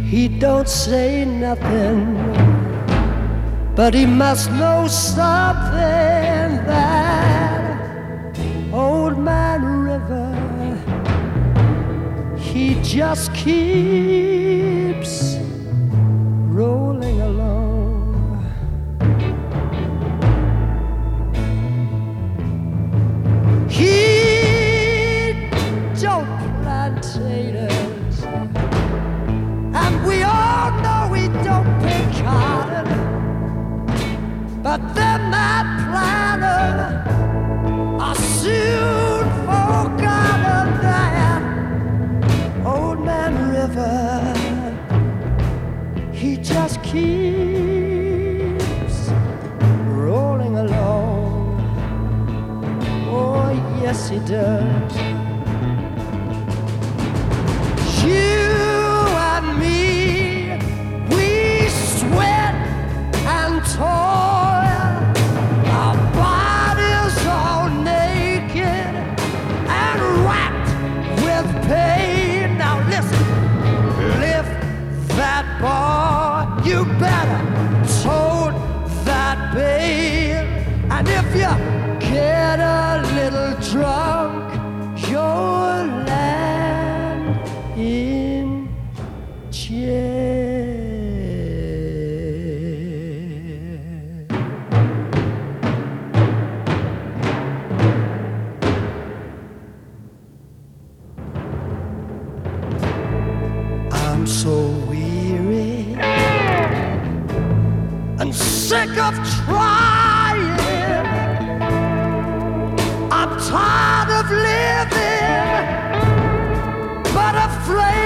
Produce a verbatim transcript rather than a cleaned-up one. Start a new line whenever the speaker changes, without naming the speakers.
He don't say nothing, but he must know something. That old man River, he just keeps rolling along. He don't plant potatoes, and we all know he don't pick cotton, but them that planter are soon forgotten. That old man River, he just keeps rolling along. Oh, yes, he does. You and me, we sweat and toil. Our bodies all naked and wrapped with pain. Now listen, lift that bar, you better tote that bale. And if you get a little drunk, you'll land in jail. I'm so weary and sick of trying. I'm tired of living, but afraid